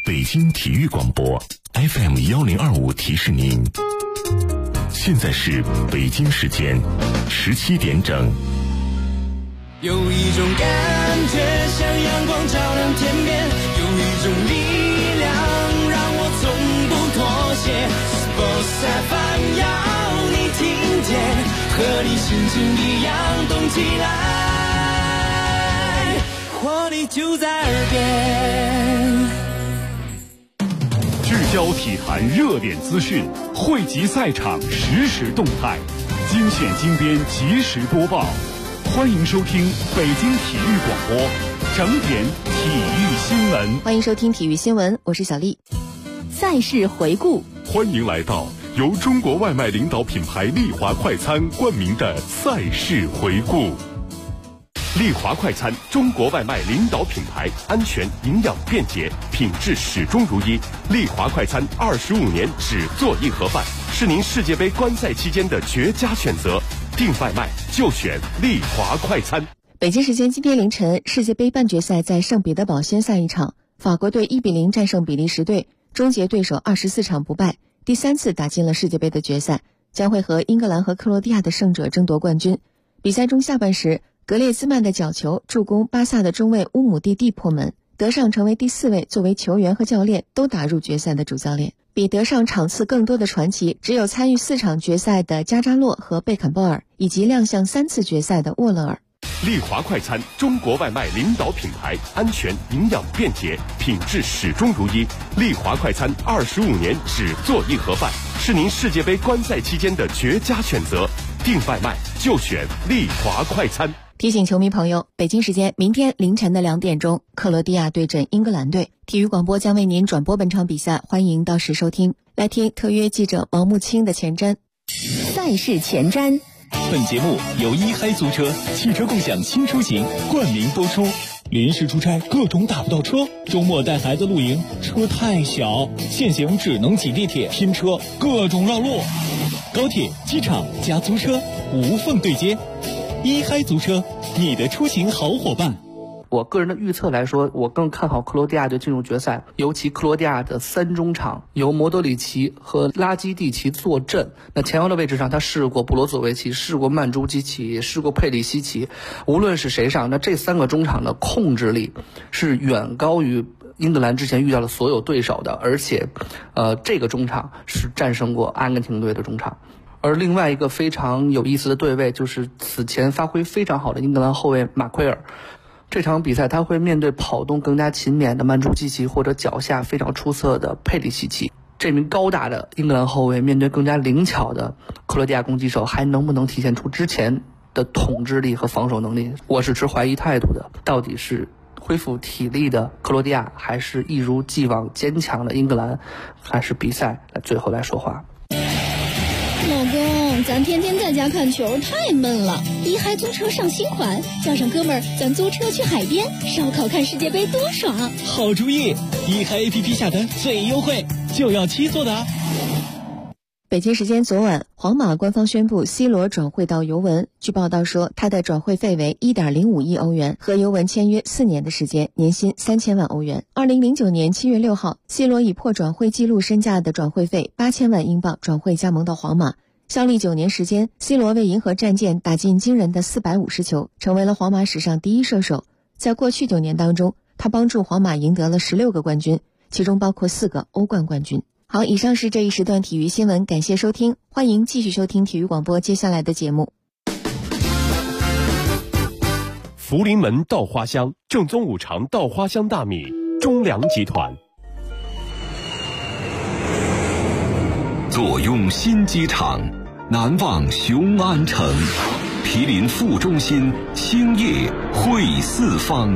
北京体育广播 FM1025 提示您，现在是北京时间17点整。 有一种感觉像阳光照亮天边，有一种力量让我从不妥协。Sports FM 要你听见，和你心情一样动起来，活力就在耳边。 聚焦体坛热点资讯，汇集赛场实时动态，精选精编及时播报。欢迎收听北京体育广播整点体育新闻。 欢迎收听体育新闻，我是小丽。赛事回顾， 欢迎来到由中国外卖领导品牌丽华快餐冠名的赛事回顾。丽华快餐，中国外卖领导品牌，安全、营养、便捷，品质始终如一。丽华快餐25年只做硬盒饭，是您世界杯观赛期间的绝佳选择。订外卖就选丽华快餐。 北京时间今天凌晨，世界杯半决赛在圣彼得堡先赛一场，法国队1-0战胜比利时队，终结对手24场不败，第3次打进了世界杯的决赛，将会和英格兰和克罗地亚的胜者争夺冠军。比赛中下半时，格列兹曼的角球助攻巴萨的中卫乌姆蒂蒂破门，德尚成为第4位作为球员和教练都打入决赛的主教练。比德尚场次更多的传奇，只有参与4场决赛的加扎洛和贝坎鲍尔，以及亮相3次决赛的沃勒尔。 丽华快餐，中国外卖领导品牌，安全、营养、便捷，品质始终如一。丽华快餐25年只做硬盒饭，是您世界杯观赛期间的绝佳选择。订外卖就选丽华快餐。 提醒球迷朋友，北京时间明天凌晨的2点钟，克罗地亚对阵英格兰队。体育广播将为您转播本场比赛，欢迎到时收听。来听特约记者王木清的前瞻。赛事前瞻。 本节目由一嗨租车汽车共享轻出行冠名播出。临时出差各种打不到车，周末带孩子露营车太小，现行只能挤地铁拼车，各种绕路。高铁、机场加租车无缝对接，一嗨租车，你的出行好伙伴。 我个人的预测来说，我更看好克罗地亚队进入决赛，尤其克罗地亚的3中场由莫德里奇和拉基蒂奇坐镇。那前腰的位置上，他试过布罗佐维奇，试过曼朱基奇，试过佩里西奇，无论是谁上，那这3个中场的控制力是远高于英格兰之前遇到的所有对手的，而且这个中场是战胜过阿根廷队的中场。而另外一个非常有意思的对位，就是此前发挥非常好的英格兰后卫马奎尔。这场比赛他会面对跑动更加勤勉的曼朱基奇，或者脚下非常出色的佩里西奇。这名高大的英格兰后卫面对更加灵巧的克罗地亚攻击手，还能不能体现出之前的统治力和防守能力？我是持怀疑态度的。到底是恢复体力的克罗地亚，还是一如既往坚强的英格兰？还是比赛最后来说话？ 老公，咱天天在家看球太闷了，一嗨租车上新款，叫上哥们儿，咱租车去海边烧烤看世界杯多爽！ 好主意，一嗨 APP 下单最优惠，就要7座的。 北京时间昨晚，皇马官方宣布 C 罗转会到尤文。据报道说，他的转会费为 1.05 亿欧元，和尤文签约4年的时间，年薪3000万欧元。2009年7月6号 ，C 罗以破转会纪录身价的转会费8000万英镑转会加盟到皇马。效力9年时间 ，C 罗为银河战舰打进惊人的450球，成为了皇马史上第1射手。在过去9年当中，他帮助皇马赢得了16个冠军，其中包括4个欧冠冠军。好，以上是这一时段体育新闻，感谢收听，欢迎继续收听体育广播接下来的节目。 福临门稻花香，正宗5常稻花香大米，中粮集团。 坐拥新机场，南望雄安城，毗邻副中心，兴业汇四方。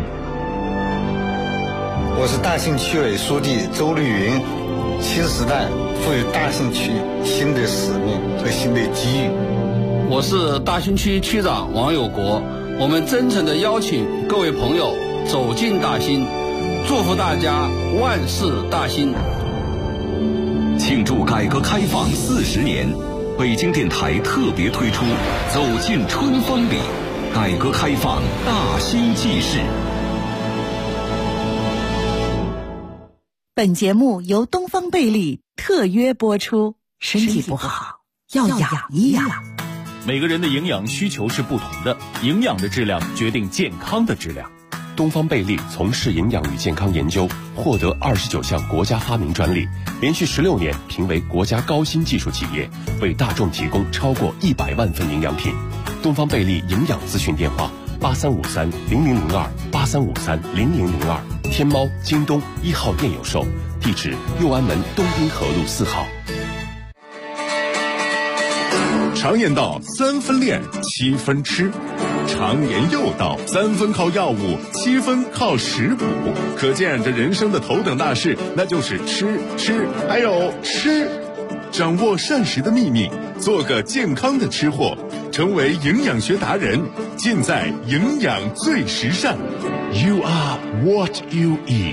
我是大兴区委书记周绿云。新时代赋予大兴区新的使命和新的机遇。 我是大兴区区长王有国，我们真诚地邀请各位朋友走进大兴，祝福大家万事大兴。 庆祝改革开放40年，北京电台特别推出走进春风里，改革开放大兴纪事。 本节目由东方贝利特约播出。身体不好要养一养。 每个人的营养需求是不同的，营养的质量决定健康的质量。 东方贝利从事营养与健康研究，获得29项国家发明专利，连续16年评为国家高新技术企业，为大众提供超过100万份营养品。东方贝利营养咨询电话83530002，83530002，天猫、京东1号店有售，地址右安门东滨河路4号。 常言道3分练7分吃，常言又道3分靠药物7分靠食补，可见这人生的头等大事那就是吃还有吃。掌握膳食的秘密，做个健康的吃货，成为营养学达人，尽在营养最时尚。 You are what you eat。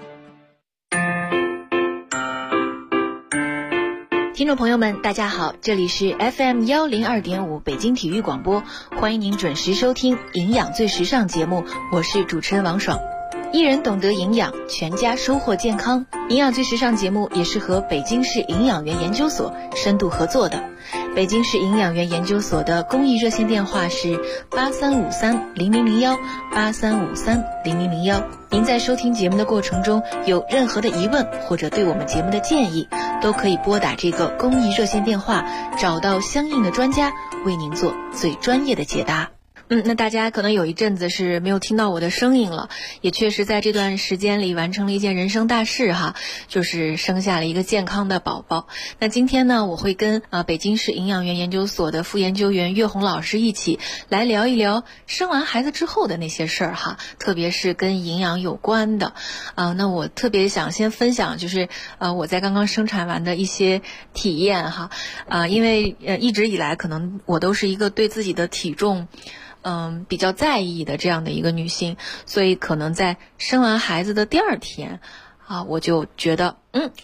听众朋友们大家好，这里是 FM102.5 北京体育广播，欢迎您准时收听营养最时尚节目，我是主持人王爽。一人懂得营养，全家收获健康。营养最时尚节目也是和北京市营养员研究所深度合作的。北京市营养员研究所的公益热线电话是83530001 83530001。您在收听节目的过程中有任何的疑问或者对我们节目的建议，都可以拨打这个公益热线电话，找到相应的专家为您做最专业的解答。那大家可能有一阵子是没有听到我的声音了，也确实在这段时间里完成了一件人生大事哈，就是生下了一个健康的宝宝。那今天呢，我会跟北京市营养员研究所的副研究员岳红老师一起来聊一聊生完孩子之后的那些事儿哈，特别是跟营养有关的。那我特别想先分享就是我在刚刚生产完的一些体验哈，因为一直以来可能我都是一个对自己的体重比较在意的这样的一个女性，所以可能在生完孩子的第2天我就觉得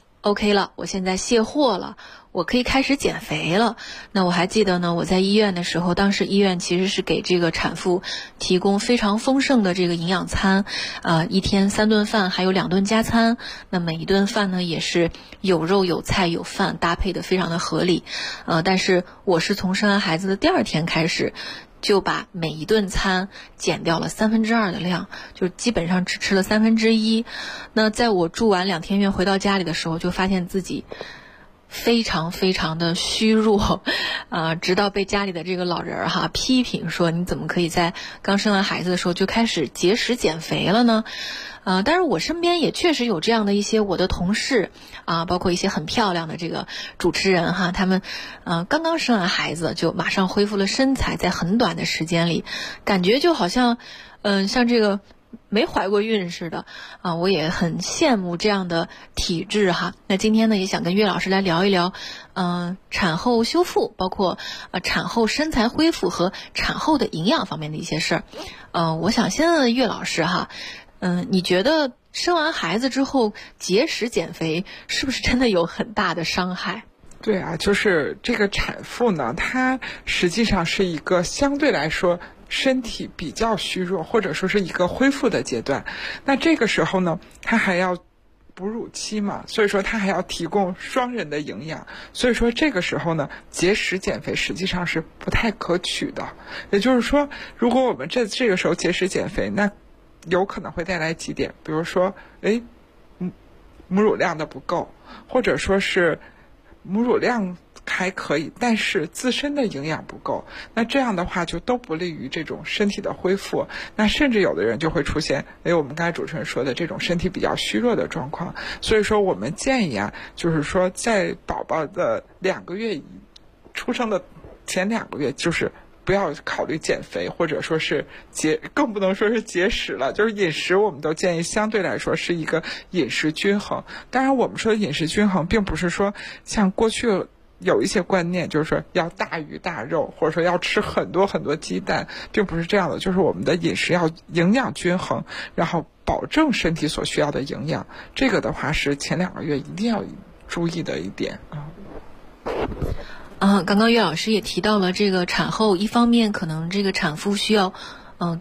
OK 了，我现在卸货了，我可以开始减肥了。那我还记得呢，我在医院的时候，当时医院其实是给这个产妇提供非常丰盛的这个营养餐，1天3顿饭，还有2顿加餐。那每一顿饭呢也是有肉有菜有饭，搭配的非常的合理。但是我是从生完孩子的第2天开始，就把每一顿餐减掉了2/3的量，就基本上只吃了1/3。那在我住完2天院回到家里的时候，就发现自己非常非常的虚弱，直到被家里的这个老人批评说，你怎么可以在刚生完孩子的时候就开始节食减肥了呢？但是我身边也确实有这样的一些我的同事包括一些很漂亮的这个主持人他们刚刚生完孩子就马上恢复了身材，在很短的时间里，感觉就好像像这个没怀过孕似的我也很羡慕这样的体质哈。那今天呢，也想跟岳老师来聊一聊产后修复，包括产后身材恢复和产后的营养方面的一些事儿。我想先问岳老师哈，你觉得生完孩子之后节食减肥是不是真的有很大的伤害？ 对啊，就是这个产妇呢，她实际上是一个相对来说身体比较虚弱，或者说是一个恢复的阶段。那这个时候呢，她还要哺乳期嘛，所以说她还要提供双人的营养，所以说这个时候呢，节食减肥实际上是不太可取的。也就是说，如果我们这个时候节食减肥，那有可能会带来几点，比如说母乳量的不够，或者说是母乳量还可以，但是自身的营养不够，那这样的话就都不利于这种身体的恢复。那甚至有的人就会出现我们刚才主持人说的这种身体比较虚弱的状况。所以说我们建议就是说在宝宝的2个月出生的前2个月，就是不要考虑减肥，或者说是更不能说是节食了，就是饮食我们都建议相对来说是一个饮食均衡。当然我们说的饮食均衡并不是说像过去有一些观念，就是说要大鱼大肉，或者说要吃很多很多鸡蛋，并不是这样的。就是我们的饮食要营养均衡，然后保证身体所需要的营养，这个的话是前2个月一定要注意的一点刚刚岳老师也提到了这个产后，一方面可能这个产妇需要在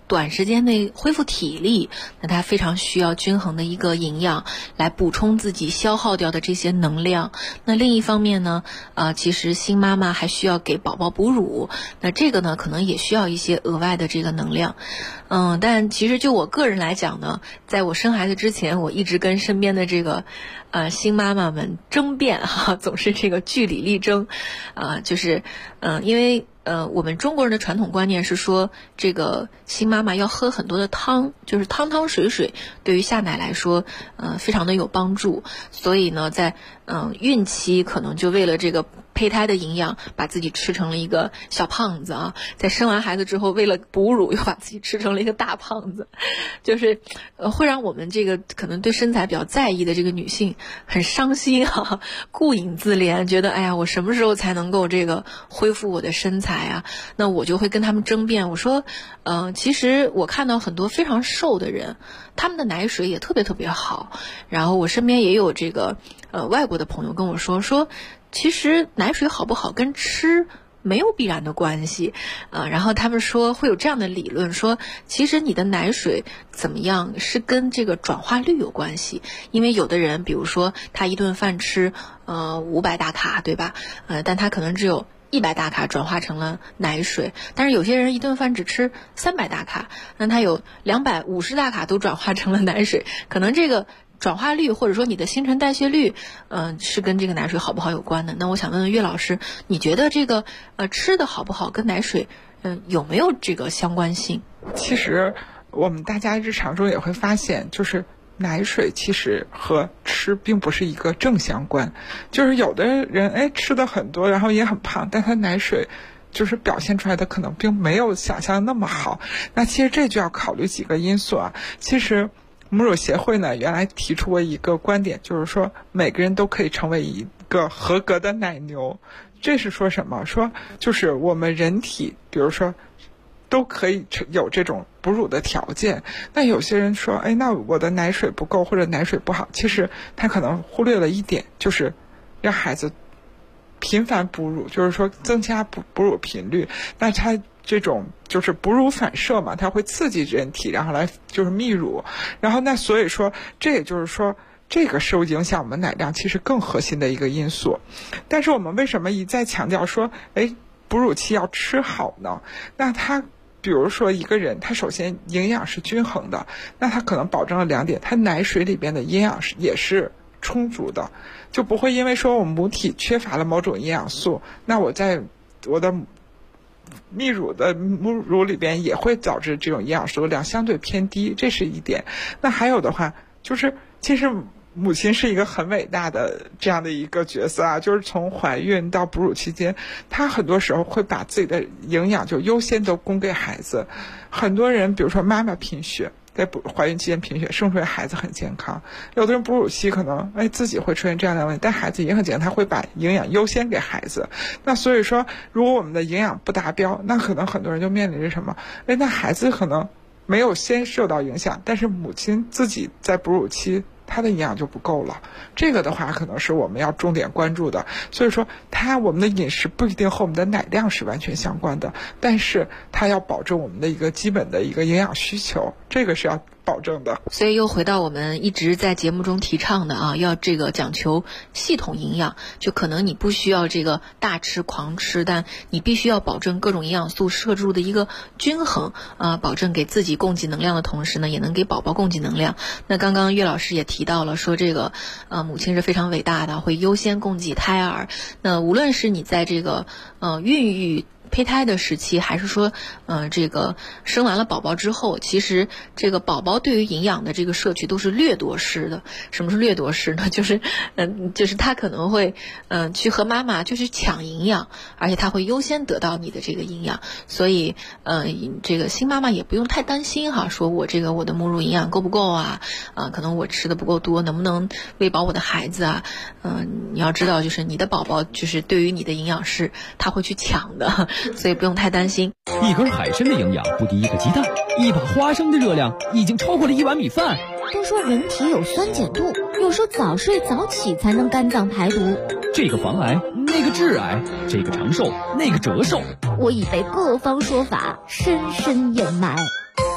短时间内恢复体力，那它非常需要均衡的一个营养来补充自己消耗掉的这些能量。那另一方面呢，其实新妈妈还需要给宝宝哺乳，那这个呢可能也需要一些额外的这个能量。但其实就我个人来讲呢，在我生孩子之前，我一直跟身边的这个新妈妈们争辩总是这个据理力争，就是因为我们中国人的传统观念是说，这个新妈妈要喝很多的汤，就是汤汤水水，对于下奶来说，非常的有帮助。所以呢，在孕期可能就为了这个胚胎的营养，把自己吃成了一个小胖子啊。在生完孩子之后，为了哺乳，又把自己吃成了一个大胖子，就是会让我们这个可能对身材比较在意的这个女性很伤心啊，顾影自怜，觉得哎呀，我什么时候才能够这个恢复我的身材啊？那我就会跟他们争辩，我说，其实我看到很多非常瘦的人，他们的奶水也特别特别好。然后我身边也有这个外国的朋友跟我说，其实奶水好不好跟吃没有必然的关系，然后他们说会有这样的理论，说其实你的奶水怎么样是跟这个转化率有关系。因为有的人，比如说他一顿饭吃500大卡，对吧？但他可能只有100大卡转化成了奶水，但是有些人一顿饭只吃300大卡，那他有250大卡都转化成了奶水，可能这个转化率或者说你的新陈代谢率，是跟这个奶水好不好有关的。那我想问问岳老师，你觉得这个吃的好不好跟奶水，有没有这个相关性？ 其实我们大家日常中也会发现，就是奶水其实和吃并不是一个正相关，就是有的人吃的很多，然后也很胖，但他奶水就是表现出来的可能并没有想象那么好。那其实这就要考虑几个因素啊。其实母乳协会呢原来提出过一个观点，就是说每个人都可以成为一个合格的奶牛。这是说什么？说就是我们人体比如说都可以有这种哺乳的条件。那有些人说，那我的奶水不够或者奶水不好，其实他可能忽略了一点，就是让孩子频繁哺乳，就是说增加哺乳频率。那他这种就是哺乳反射嘛，它会刺激人体，然后来就是泌乳。然后那所以说，这也就是说，这个是影响我们奶量其实更核心的一个因素。但是我们为什么一再强调说，哺乳期要吃好呢？那它比如说一个人，他首先营养是均衡的，那他可能保证了2点，他奶水里边的营养也是充足的，就不会因为说我母体缺乏了某种营养素，那我在我的泌乳的母乳里边也会导致这种营养素量相对偏低，这是一点。那还有的话，就是其实母亲是一个很伟大的这样的一个角色啊，就是从怀孕到哺乳期间，她很多时候会把自己的营养就优先都供给孩子。很多人比如说妈妈贫血，在怀孕期间贫血，生出来孩子很健康。有的人哺乳期可能自己会出现这样的问题，但孩子也很健康，他会把营养优先给孩子。那所以说，如果我们的营养不达标，那可能很多人就面临着什么？那孩子可能没有先受到影响，但是母亲自己在哺乳期它的营养就不够了，这个的话可能是我们要重点关注的。所以说我们的饮食不一定和我们的奶量是完全相关的，但是它要保证我们的一个基本的一个营养需求，这个是要保证的。 所以又回到我们一直在节目中提倡的啊，要这个讲求系统营养，就可能你不需要这个大吃狂吃，但你必须要保证各种营养素摄入的一个均衡啊，保证给自己供给能量的同时呢，也能给宝宝供给能量。那刚刚岳老师也提到了说这个母亲是非常伟大的，会优先供给胎儿。那无论是你在这个孕育胚胎的时期，还是说这个生完了宝宝之后，其实这个宝宝对于营养的这个摄取都是掠夺式的。什么是掠夺式呢？就是他可能会去和妈妈就是抢营养，而且他会优先得到你的这个营养。所以这个新妈妈也不用太担心哈，说我的母乳营养够不够啊？可能我吃的不够多，能不能喂饱我的孩子啊？你要知道，就是你的宝宝就是对于你的营养是他会去抢的。所以不用太担心。 一根海参的营养不敌一个鸡蛋，一把花生的热量已经超过了1碗米饭。 都说人体有酸碱度，有时候早睡早起才能肝脏排毒。 这个防癌，那个致癌，这个长寿，那个折寿。 我已被各方说法深深掩埋。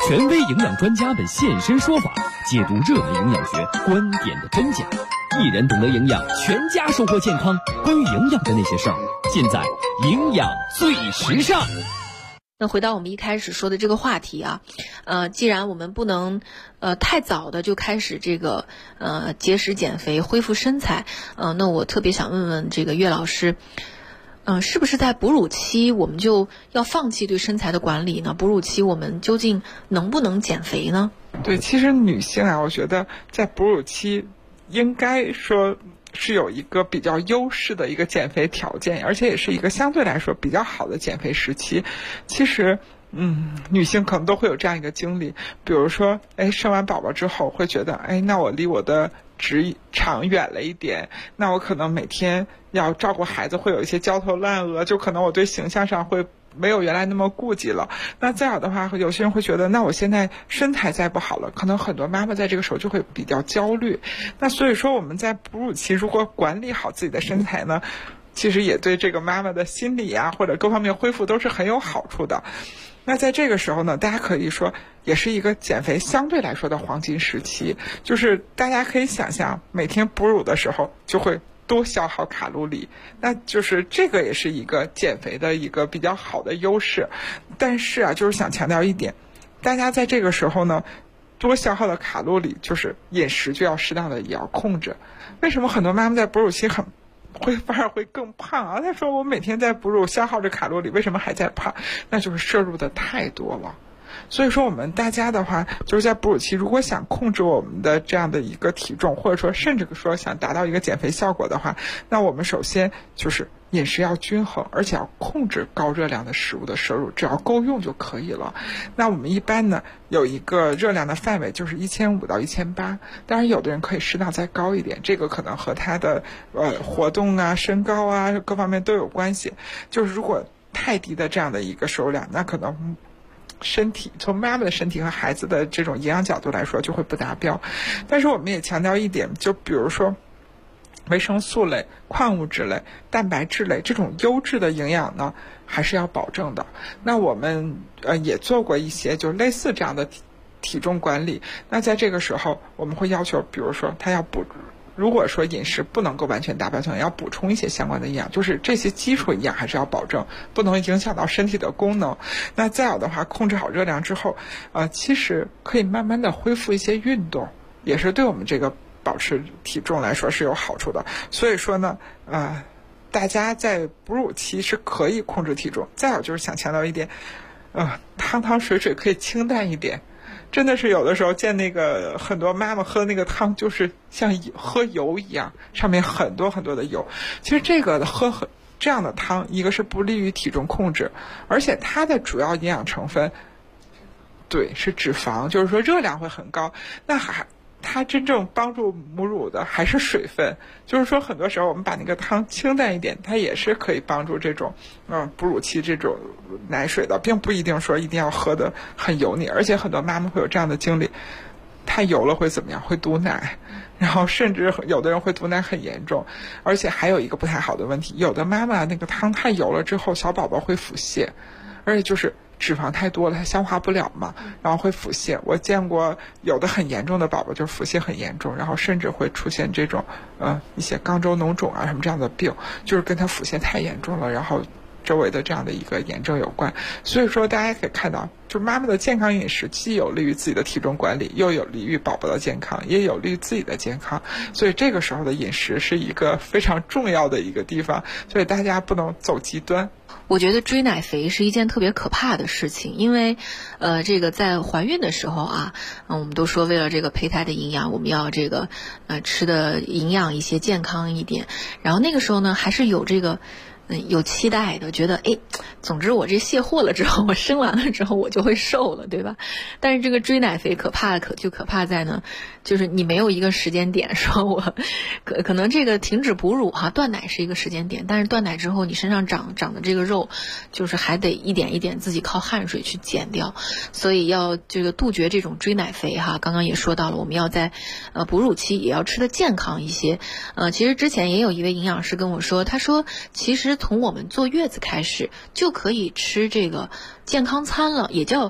权威营养专家们现身说法，解读热门营养学观点的真假。一人懂得营养，全家收获健康。关于营养的那些事儿，尽在营养最时尚。 那回到我们一开始说的这个话题啊，既然我们不能太早的就开始这个节食减肥恢复身材，那我特别想问问这个岳老师，是不是在哺乳期我们就要放弃对身材的管理呢？哺乳期我们究竟能不能减肥呢？ 对，其实女性啊，我觉得在哺乳期应该说是有一个比较优势的一个减肥条件，而且也是一个相对来说比较好的减肥时期。其实女性可能都会有这样一个经历，比如说生完宝宝之后会觉得那我离我的职场远了一点，那我可能每天要照顾孩子会有一些焦头烂额，就可能我对形象上会没有原来那么顾忌了。那再有的话，有些人会觉得那我现在身材再不好了，可能很多妈妈在这个时候就会比较焦虑。那所以说我们在哺乳期如果管理好自己的身材呢，其实也对这个妈妈的心理啊或者各方面恢复都是很有好处的。那在这个时候呢，大家可以说也是一个减肥相对来说的黄金时期，就是大家可以想象每天哺乳的时候就会多消耗卡路里，那就是这个也是一个减肥的一个比较好的优势。但是啊，就是想强调一点，大家在这个时候呢多消耗的卡路里，就是饮食就要适当的也要控制。为什么很多妈妈在哺乳期反而会更胖啊？她说我每天在哺乳消耗着卡路里，为什么还在胖？那就是摄入的太多了。所以说我们大家的话，就是在哺乳期如果想控制我们的这样的一个体重，或者说甚至说想达到一个减肥效果的话，那我们首先就是饮食要均衡，而且要控制高热量的食物的摄入，只要够用就可以了。那我们一般呢有一个热量的范围，就是1500到1800，当然有的人可以适当再高一点，这个可能和他的活动啊、身高啊各方面都有关系。就是如果太低的这样的一个摄入量，那可能身体从妈妈的身体和孩子的这种营养角度来说就会不达标。但是我们也强调一点，就比如说维生素类、矿物质类、蛋白质类这种优质的营养呢还是要保证的。那我们也做过一些就类似这样的体重管理。那在这个时候我们会要求，比如说他要如果说饮食不能够完全达标，要补充一些相关的营养，就是这些基础营养还是要保证，不能影响到身体的功能。那再有的话，控制好热量之后，其实可以慢慢的恢复一些运动，也是对我们这个保持体重来说是有好处的。所以说呢，大家在哺乳期是可以控制体重。再有就是想强调一点，汤水可以清淡一点。真的是有的时候见那个很多妈妈喝那个汤，就是像喝油一样，上面很多很多的油。其实这个喝这样的汤，一个是不利于体重控制，而且它的主要营养成分，对，是脂肪，就是说热量会很高。那它真正帮助母乳的还是水分，就是说很多时候我们把那个汤清淡一点，它也是可以帮助这种哺乳期这种奶水的，并不一定说一定要喝的很油腻。而且很多妈妈会有这样的经历，太油了会怎么样？会堵奶，然后甚至有的人会堵奶很严重。而且还有一个不太好的问题，有的妈妈那个汤太油了之后，小宝宝会腹泻，而且就是脂肪太多了，它消化不了嘛，然后会腹泻。我见过有的很严重的宝宝就是腹泻很严重，然后甚至会出现这种一些肛周脓肿啊什么这样的病，就是跟他腹泻太严重了，然后周围的这样的一个炎症有关。所以说大家可以看到，就是妈妈的健康饮食既有利于自己的体重管理，又有利于宝宝的健康，也有利于自己的健康。所以这个时候的饮食是一个非常重要的一个地方，所以大家不能走极端。 我觉得追奶肥是一件特别可怕的事情，因为这个在怀孕的时候啊，我们都说为了这个胚胎的营养，我们要这个吃的营养一些，健康一点。然后那个时候呢，还是有这个有期待的，觉得总之我这卸货了之后，我生完了之后我就会瘦了，对吧？但是这个追奶肥可怕在呢，就是你没有一个时间点说我可能这个停止哺乳断奶是一个时间点，但是断奶之后你身上长的这个肉，就是还得一点一点自己靠汗水去减掉。所以要这个杜绝这种追奶肥刚刚也说到了，我们要在哺乳期也要吃得健康一些。其实之前也有一位营养师跟我说，他说其实从我们坐月子开始就可以吃这个健康餐了，也叫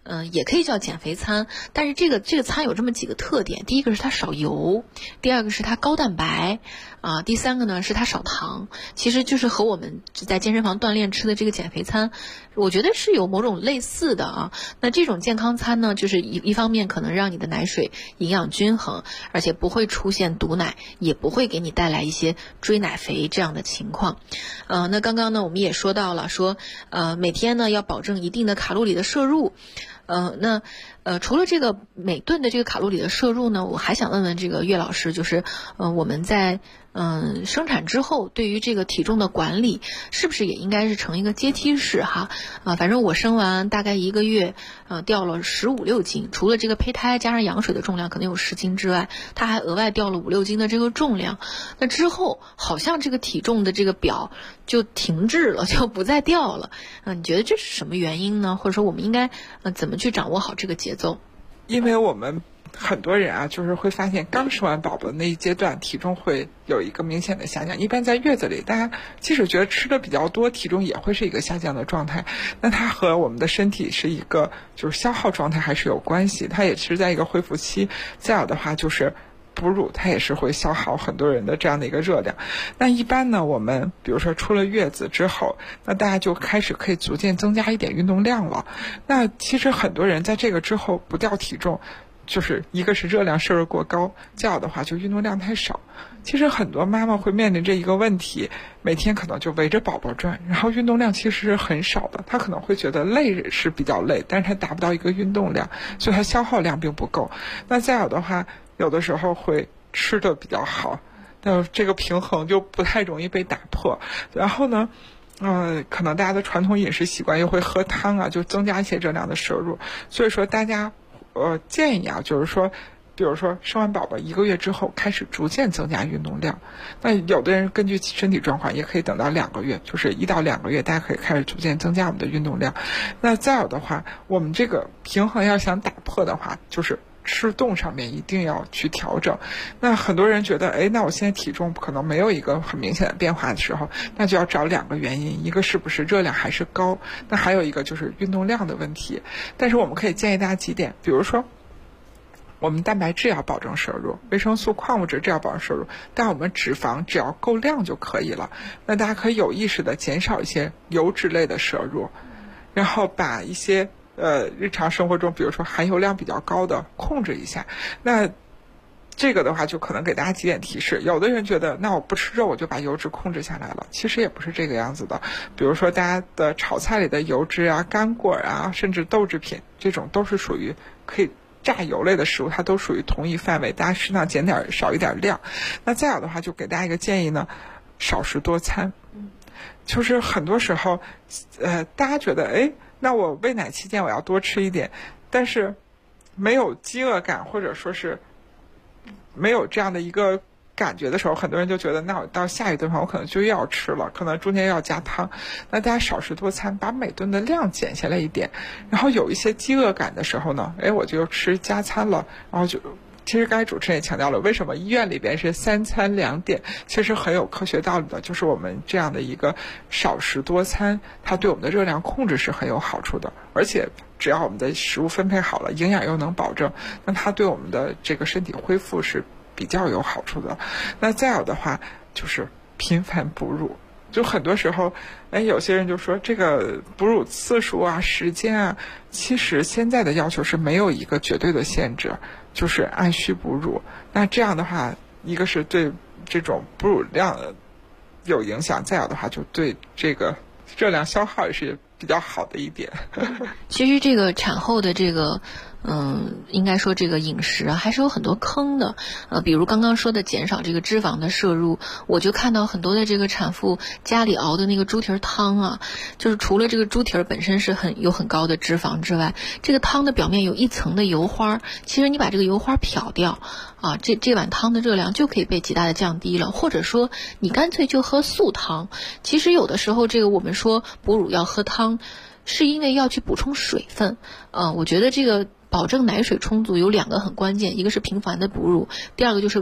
也可以叫减肥餐，但是这个餐有这么几个特点：第一个是它少油，第二个是它高蛋白，第三个呢是它少糖。其实就是和我们在健身房锻炼吃的这个减肥餐，我觉得是有某种类似的啊。那这种健康餐呢，就是一方面可能让你的奶水营养均衡，而且不会出现堵奶，也不会给你带来一些追奶肥这样的情况。那刚刚呢我们也说到了，说每天呢要保证一定的卡路里的摄入。除了这个每顿的这个卡路里的摄入呢，我还想问问这个岳老师，就是我们在生产之后对于这个体重的管理是不是也应该是成一个阶梯式哈？反正我生完大概1个月掉了15、16斤，除了这个胚胎加上羊水的重量可能有10斤之外，它还额外掉了5、6斤的这个重量。那之后好像这个体重的这个表就停滞了，就不再掉了。你觉得这是什么原因呢？或者说我们应该怎么去掌握好这个节奏？ 因为我们很多人啊，就是会发现刚生完宝宝那一阶段体重会有一个明显的下降。一般在月子里，大家即使觉得吃的比较多，体重也会是一个下降的状态。那它和我们的身体是一个就是消耗状态还是有关系，它也是在一个恢复期。再有的话就是哺乳，它也是会消耗很多人的这样的一个热量。那一般呢，我们比如说出了月子之后，那大家就开始可以逐渐增加一点运动量了。那其实很多人在这个之后不掉体重，就是一个是热量摄入过高，再有的话就运动量太少。其实很多妈妈会面临这一个问题，每天可能就围着宝宝转，然后运动量其实是很少的。她可能会觉得累是比较累，但是她达不到一个运动量，所以她消耗量并不够。那再有的话，有的时候会吃的比较好，那这个平衡就不太容易被打破。然后呢可能大家的传统饮食习惯又会喝汤啊，就增加一些热量的摄入。所以说大家建议啊，就是说比如说生完宝宝1个月之后开始逐渐增加运动量。那有的人根据身体状况也可以等到2个月，就是1到2个月大家可以开始逐渐增加我们的运动量。那再有的话，我们这个平衡要想打破的话，就是吃动上面一定要去调整。那很多人觉得那我现在体重可能没有一个很明显的变化的时候，那就要找2个原因，一个是不是热量还是高，那还有一个就是运动量的问题。但是我们可以建议大家几点，比如说我们蛋白质要保证摄入，维生素、矿物质这要保证摄入，但我们脂肪只要够量就可以了。那大家可以有意识的减少一些油脂类的摄入，然后把一些日常生活中比如说含油量比较高的控制一下。那这个的话就可能给大家几点提示。有的人觉得那我不吃肉我就把油脂控制下来了，其实也不是这个样子的。比如说大家的炒菜里的油脂啊、干果啊，甚至豆制品，这种都是属于可以榨油类的食物，它都属于同一范围，大家适当减点少一点量。那再有的话就给大家一个建议呢，少食多餐。就是很多时候大家觉得那我喂奶期间我要多吃一点，但是没有饥饿感或者说是没有这样的一个感觉的时候，很多人就觉得那我到下一顿饭我可能就又要吃了，可能中间要加汤。那大家少食多餐，把每顿的量减下来一点，然后有一些饥饿感的时候呢，我就吃加餐了，然后就其实刚才主持人也强调了，为什么医院里边是3餐2点，其实很有科学道理的。就是我们这样的一个少食多餐，它对我们的热量控制是很有好处的，而且只要我们的食物分配好了，营养又能保证，那它对我们的这个身体恢复是比较有好处的。那再有的话就是频繁哺乳。就很多时候有些人就说这个哺乳次数啊、时间啊，其实现在的要求是没有一个绝对的限制，就是按需哺乳。那这样的话，一个是对这种哺乳量有影响，再有的话就对这个热量消耗也是比较好的一点。 其实这个产后的这个应该说这个饮食还是有很多坑的，比如刚刚说的减少这个脂肪的摄入，我就看到很多的这个产妇家里熬的那个猪蹄汤啊，就是除了这个猪蹄本身是有很高的脂肪之外，这个汤的表面有一层的油花，其实你把这个油花漂掉啊，这碗汤的热量就可以被极大的降低了。或者说你干脆就喝素汤。其实有的时候这个我们说哺乳要喝汤，是因为要去补充水分。我觉得这个保证奶水充足有2个很关键，一个是频繁的哺乳，第二个就是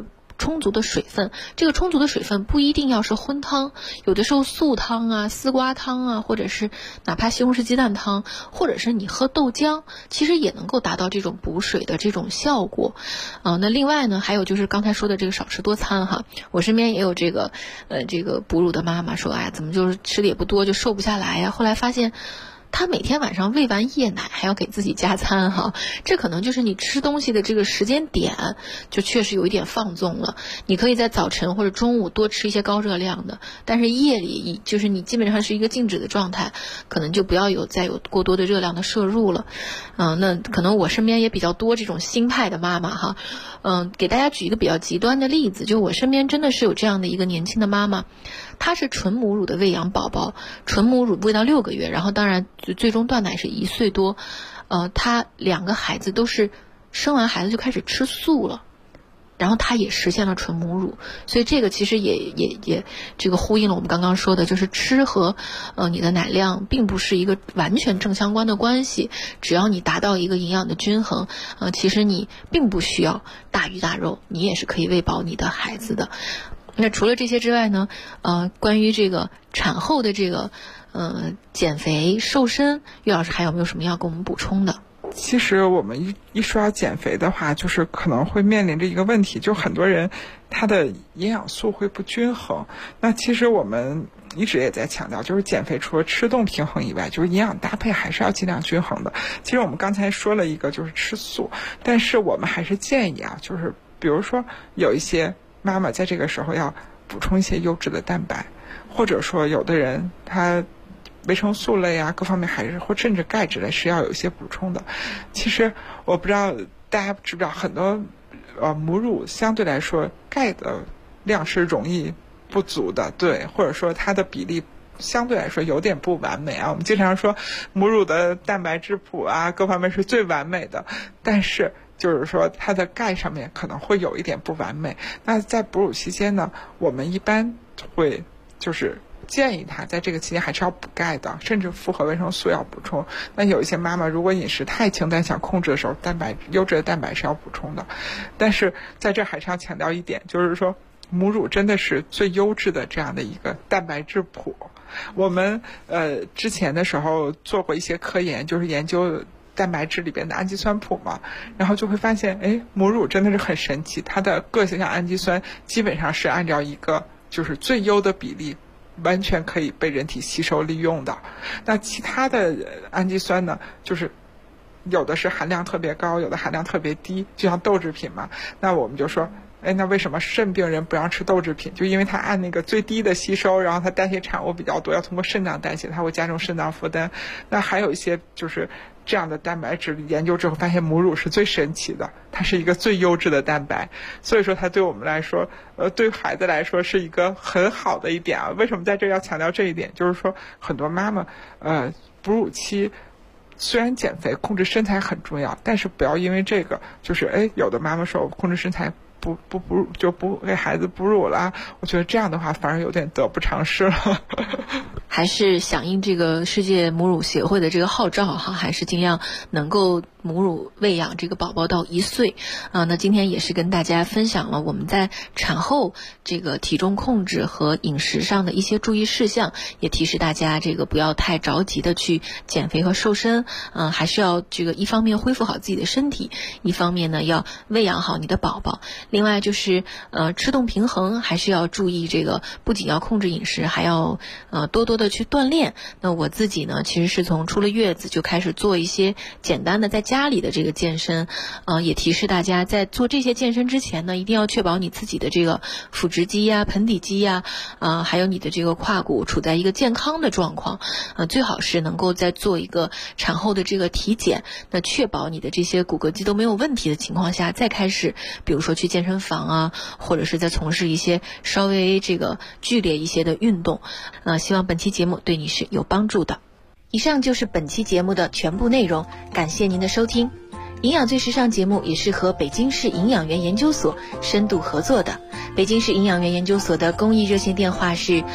充足的水分。这个充足的水分不一定要是荤汤，有的时候素汤啊、丝瓜汤啊，或者是哪怕西红柿鸡蛋汤，或者是你喝豆浆，其实也能够达到这种补水的这种效果。那另外呢，还有就是刚才说的这个少吃多餐哈，我身边也有这个哺乳的妈妈说，哎，怎么就是吃的也不多就瘦不下来呀？后来发现他每天晚上喂完夜奶还要给自己加餐哈，这可能就是你吃东西的这个时间点就确实有一点放纵了。你可以在早晨或者中午多吃一些高热量的，但是夜里就是你基本上是一个静止的状态，可能就不要再有过多的热量的摄入了。那可能我身边也比较多这种新派的妈妈哈。给大家举一个比较极端的例子，就我身边真的是有这样的一个年轻的妈妈，她是纯母乳的喂养宝宝，纯母乳喂到6个月，然后当然最终断奶是1岁多。她2个孩子都是生完孩子就开始吃素了，然后她也实现了纯母乳。所以这个其实也这个呼应了我们刚刚说的，就是吃和你的奶量并不是一个完全正相关的关系，只要你达到一个营养的均衡，其实你并不需要大鱼大肉，你也是可以喂饱你的孩子的。那除了这些之外呢，关于这个产后的这个减肥瘦身，岳老师还有没有什么要跟我们补充的？ 其实我们一说要减肥的话，就是可能会面临着一个问题，就很多人他的营养素会不均衡。那其实我们一直也在强调，就是减肥除了吃动平衡以外，就是营养搭配还是要尽量均衡的。其实我们刚才说了一个就是吃素，但是我们还是建议啊，就是比如说有一些妈妈在这个时候要补充一些优质的蛋白，或者说有的人他维生素类啊各方面还是或甚至钙质类是要有一些补充的。其实我不知道大家知不知道，很多母乳相对来说钙的量是容易不足的，对，或者说它的比例相对来说有点不完美啊。我们经常说母乳的蛋白质谱啊各方面是最完美的，但是就是说它的钙上面可能会有一点不完美。那在哺乳期间呢，我们一般会就是建议他在这个期间还是要补钙的，甚至复合维生素要补充。那有一些妈妈如果饮食太清淡想控制的时候，优质的蛋白是要补充的。但是在这还是要强调一点，就是说母乳真的是最优质的这样的一个蛋白质谱。我们之前的时候做过一些科研，就是研究蛋白质里边的氨基酸谱嘛，然后就会发现母乳真的是很神奇，它的各项氨基酸基本上是按照一个就是最优的比例完全可以被人体吸收利用的。那其他的氨基酸呢，就是有的是含量特别高，有的含量特别低，就像豆制品嘛。那我们就说那为什么肾病人不让吃豆制品？就因为它按那个最低的吸收，然后它代谢产物比较多，要通过肾脏代谢，它会加重肾脏负担。那还有一些就是这样的蛋白质研究之后发现母乳是最神奇的，它是一个最优质的蛋白。所以说它对我们来说对孩子来说是一个很好的一点啊。为什么在这要强调这一点？就是说很多妈妈哺乳期虽然减肥控制身材很重要，但是不要因为这个就是有的妈妈说我控制身材不就不给孩子哺乳了，我觉得这样的话反而有点得不偿失了。 还是响应这个世界母乳协会的这个号召哈，还是尽量能够母乳喂养这个宝宝到1岁那今天也是跟大家分享了我们在产后这个体重控制和饮食上的一些注意事项，也提示大家这个不要太着急的去减肥和瘦身还是要这个一方面恢复好自己的身体，一方面呢要喂养好你的宝宝。另外就是吃动平衡，还是要注意这个不仅要控制饮食，还要多多的去锻炼。那我自己呢其实是从出了月子就开始做一些简单的在家里的这个健身也提示大家在做这些健身之前呢，一定要确保你自己的这个腹直肌呀、盆底肌呀还有你的这个胯骨处在一个健康的状况最好是能够再做一个产后的这个体检，那确保你的这些骨骼肌都没有问题的情况下再开始比如说去健身房或者是在从事一些稍微这个剧烈一些的运动希望本期节目对你是有帮助的。以上就是本期节目的全部内容，感谢您的收听。营养最时尚节目也是和北京市营养员研究所深度合作的。北京市营养员研究所的公益热线电话是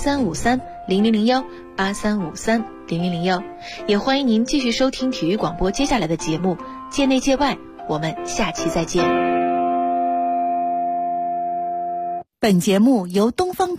83530001 83530001，也欢迎您继续收听体育广播接下来的节目界内界外，我们下期再见。 本节目由东方